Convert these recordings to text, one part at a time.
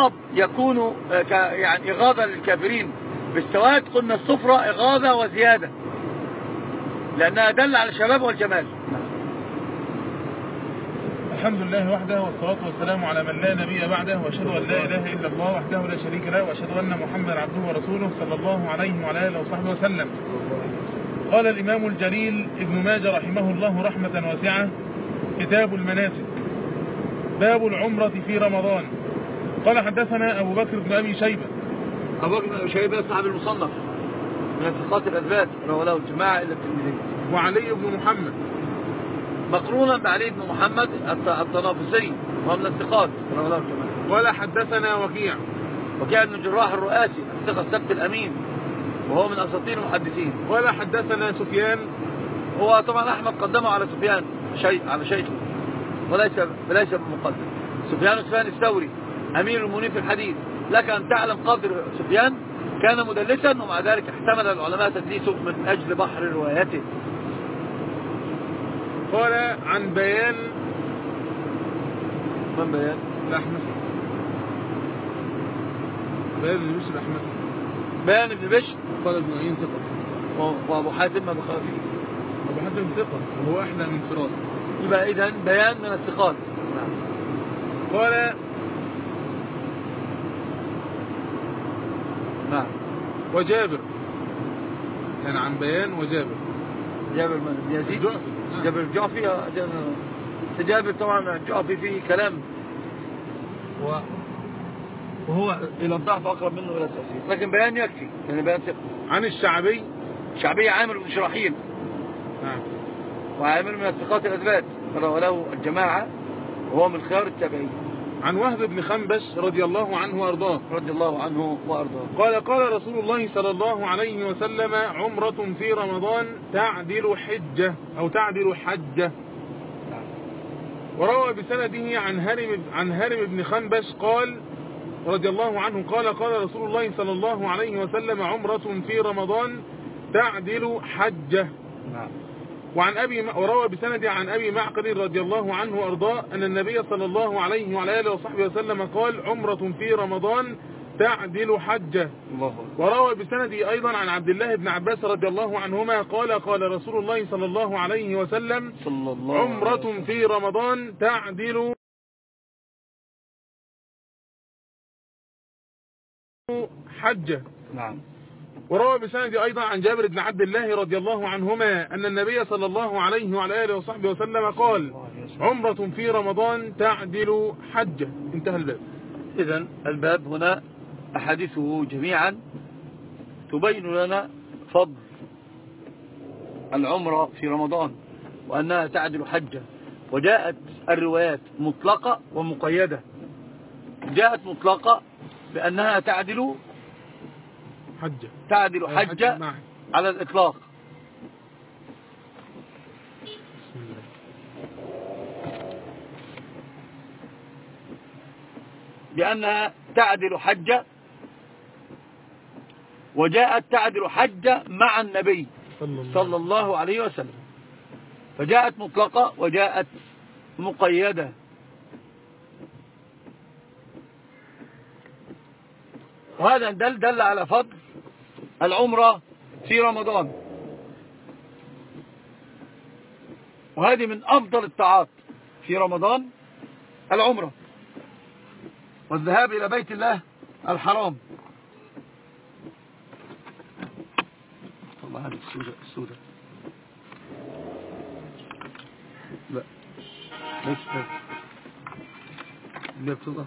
الحطب يكون يعني إغاظة للكافرين، بالسواد قلنا الصفرة إغاظة وزيادة لأنها دل على الشباب والجمال. الحمد لله وحده، والصلاة والسلام على من لا نبي بعده، وأشهد أن لا إله إلا الله وحده لا شريك له، وأشهد أن محمدا عبده ورسوله صلى الله عليه وعلى آله وصحبه وسلم. قال الإمام الجليل ابن ماجه رحمه الله رحمة واسعة: كتاب المناسك، باب العمرة في رمضان. قال حدثنا أبو بكر بن أبي شيبة. أبو بكر بن أبي شيبة صاحب المصنف من الثقات الأثبات رواه له الجماعة إلا الترمذي. وعلي بن محمد مقرونا بعلي بن محمد الطنافسي وهو من الثقات رواه له الجماعة. ولا حدثنا وكيع بن الجراح الرؤاسي الثقة الثبت الأمين وهو من أساطير المحدثين. ولا حدثنا سفيان. هو طبعا أحمد قدمه على سفيان على شيخه وليس بمقدم. سفيان الثوري أمير المؤمنين في الحديث. لك أن تعلم قدر سفيان كان مدلسا ومع ذلك احتمل العلماء تدليسه من أجل بحر روايته. قال عن بيان. من بيان؟ الأحمسي. بيان بن بشر الأحمسي. بيان بن بشر قال ابن معين ثقة. وأبو حاتم ما بخافي. أبو حاتم ثقة وهو أحلى من فراس. يبقى إذن بيان من الثقات. قال نعم. وجابر كان عن بيان. وجابر من يزيد جابر الجعفي. جابر طبعا الجعفي فيه كلام وهو إلى الضعف أقرب منه إلى التأثير، لكن بيان يكفي يعني بيان ثقة. عن الشعبي عامر بن شراحيل. نعم. وعامر من الثقات الأثبات رواه له الجماعة وهو من خيار التابعين. عن وهب بن خنبش رضي الله عنه وأرضاه. قال قال رسول الله صلى الله عليه وسلم: عمرة في رمضان تعدل حجة أو تعدل حجة. وروى بسنده عن هرم بن خنبش قال رضي الله عنه قال قال رسول الله صلى الله عليه وسلم: عمرة في رمضان تعدل حجة. وروى بسنده عن أبي معقل رضي الله عنه وأرضاه أن النبي صلى الله عليه وعلى آله وصحبه وسلم قال: عمرة في رمضان تعدل حجة. وروى بسنده أيضا عن عبد الله بن عباس رضي الله عنهما قال قال رسول الله صلى الله عليه وسلم: عمرة في رمضان تعدل حجة. نعم. وروى بسند أيضا عن جابر بن عبد الله رضي الله عنهما أن النبي صلى الله عليه وعلى آله وصحبه وسلم قال: عمرة في رمضان تعدل حجة. انتهى الباب. إذن الباب هنا أحاديثه جميعا تبين لنا فضل العمرة في رمضان وأنها تعدل حجة. وجاءت الروايات مطلقة ومقيدة. جاءت مطلقة بأنها تعدل حجة على الإطلاق. بسم الله. بأنها تعدل حجة. وجاءت تعدل حجة مع النبي صلى الله عليه وسلم. فجاءت مطلقة وجاءت مقيدة. وهذا دل على فضل العمرة في رمضان. وهذه من أفضل الطاعات في رمضان العمرة والذهاب إلى بيت الله الحرام. والله هذه السودة لا ليش اللي بتظهر.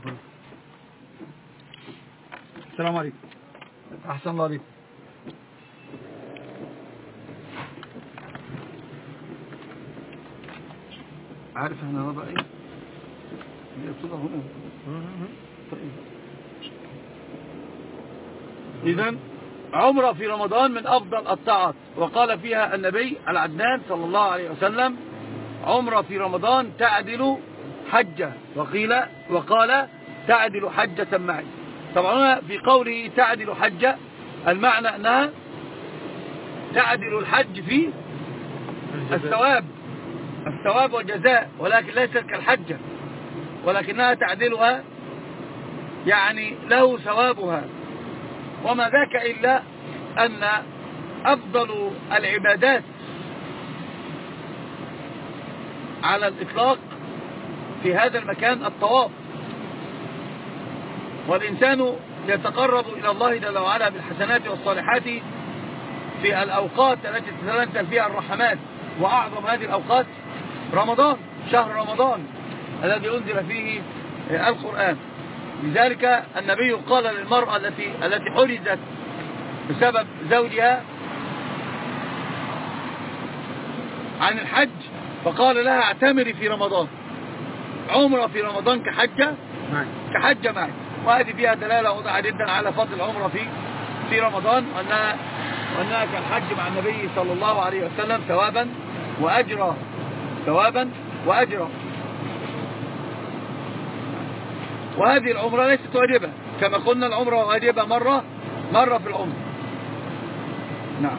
السلام عليكم. أحسن الله عليكم. عارف احنا وضع ايه اللي بتظهر هنا. طيب. إذن عمرة في رمضان من أفضل الطاعات. وقال فيها النبي العدنان صلى الله عليه وسلم: عمرة في رمضان تعدل حجة. وقال تعدل حجة معي. طبعا في قوله تعدل حجة المعنى أنها تعدل الحج في الثواب والجزاء، ولكن ليست كالحجة، ولكنها تعدلها يعني له ثوابها. وما ذاك إلا أن أفضل العبادات على الإطلاق في هذا المكان الطواف، والإنسان يتقرب إلى الله جل وعلا بالحسنات والصالحات في الأوقات التي تتنزل فيها الرحمات، وأعظم هذه الأوقات رمضان، شهر رمضان الذي أنزل فيه القرآن. لذلك النبي قال للمرأة التي حرزت بسبب زوجها عن الحج، فقال لها اعتمري في رمضان، عمرة في رمضان كحجة معي. وهذه فيها دلالة واضحة جدا على فضل العمرة في رمضان، وأنها كالحج مع النبي صلى الله عليه وسلم ثوابا وأجرا. وهذه العمرة ليست واجبة، كما قلنا العمرة واجبة مرة في العمر. نعم.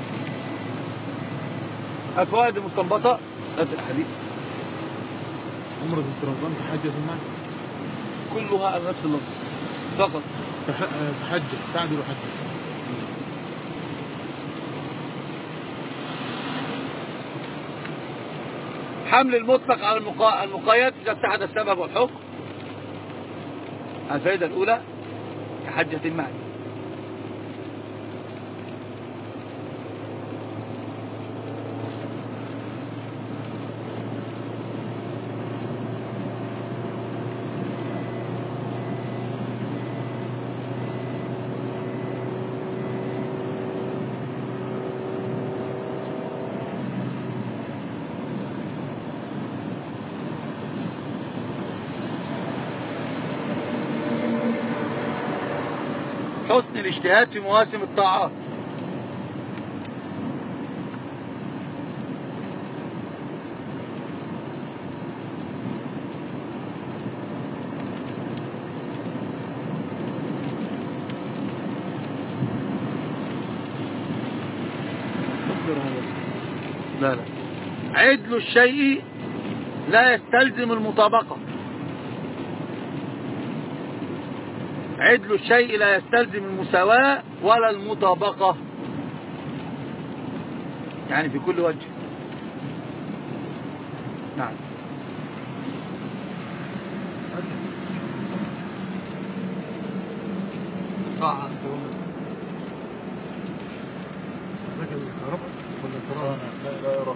الفوائد المستنبطة هذا الحديث: عمرة في رمضان كحجة معي، كلها على نفس اللفظ فقط، كحجة تعدل حجة. حمل المطلق على المقيد إذا اتحد السبب والحكم. الفائدة الأولى كحجة معي. حسن الاجتهاد في مواسم الطاعات. لا عدل الشيء لا يستلزم المطابقة. عدل الشيء لا يستلزم المساواة ولا المطابقة، يعني في كل وجه. نعم. طاعة لكن الكهرباء ولا الكهرباء لا يرى.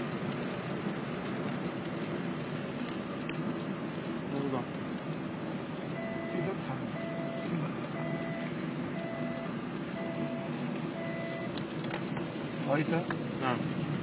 نعم.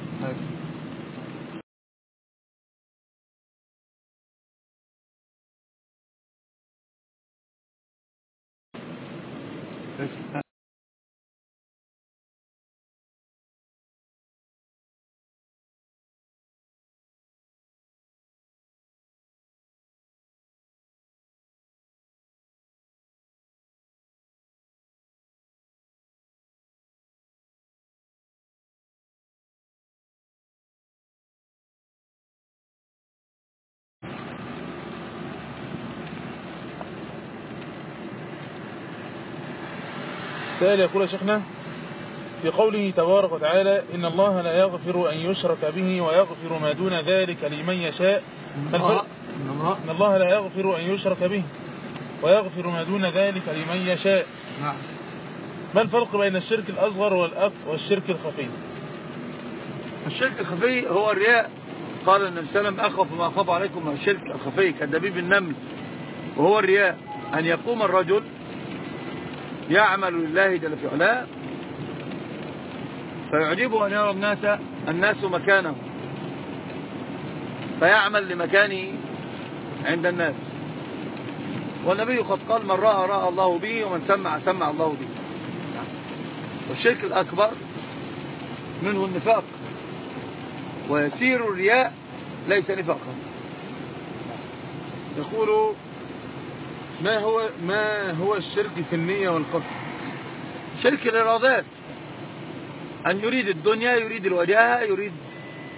سائل يقول يا شيخنا: في قوله تبارك وتعالى إن الله لا يغفر أن يشرك به ويغفر ما دون ذلك لمن يشاء، إن الله لا يغفر أن يشرك به ويغفر ما دون ذلك لمن يشاء. نعم. ما الفرق بين الشرك الأصغر والشرك الخفي؟ الشرك الخفي هو الرياء. قال النبي صلى الله عليه وسلم: أخف ما أخاف عليكم من الشرك الخفي كدبيب النمل، وهو الرياء أن يقوم الرجل يعمل لله جل في علاه فيعجبه أن يرى الناس مكانه، فيعمل لمكانه عند الناس. والنبي قد قال: من رأى الله به، ومن سمع الله به. والشرك الأكبر منه النفاق، ويسير الرياء ليس نفاقا. يقول: ما هو الشرك في النية والقصد؟ شرك الإرادات، أن يريد الدنيا، يريد الوجاهة، يريد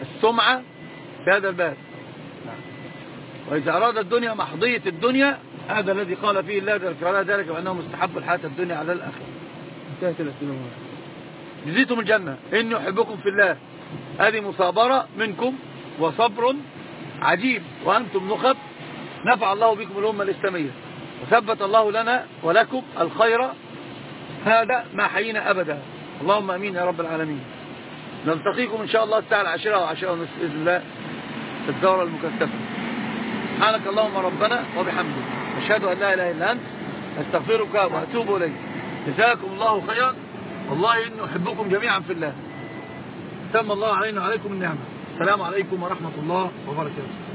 السمعة في هذا الباب. وإذا أراد الدنيا محضية الدنيا هذا الذي قال فيه الله جل وعلا ذلك بأنه مستحب الحياة الدنيا على الآخرة. انتهت الأسئلة. جزيتم الجنة إني أحبكم في الله. هذه مصابرة منكم وصبر عجيب وأنتم نخب. نفع الله بكم الأمة الإسلامية وثبت الله لنا ولكم الخير هذا ما حيينا أبدا. اللهم أمين يا رب العالمين. نلتقيكم إن شاء الله الساعة 10 و10 ونصف بإذن الله في الدورة المكثفة. سبحانك اللهم ربنا وبحمدك أشهد أن لا إله إلا أنت أستغفرك وأتوب إليك. جزاكم الله خيرا. والله إني أحبكم جميعا في الله. تم الله علينا وعليكم النعمة. السلام عليكم ورحمة الله وبركاته.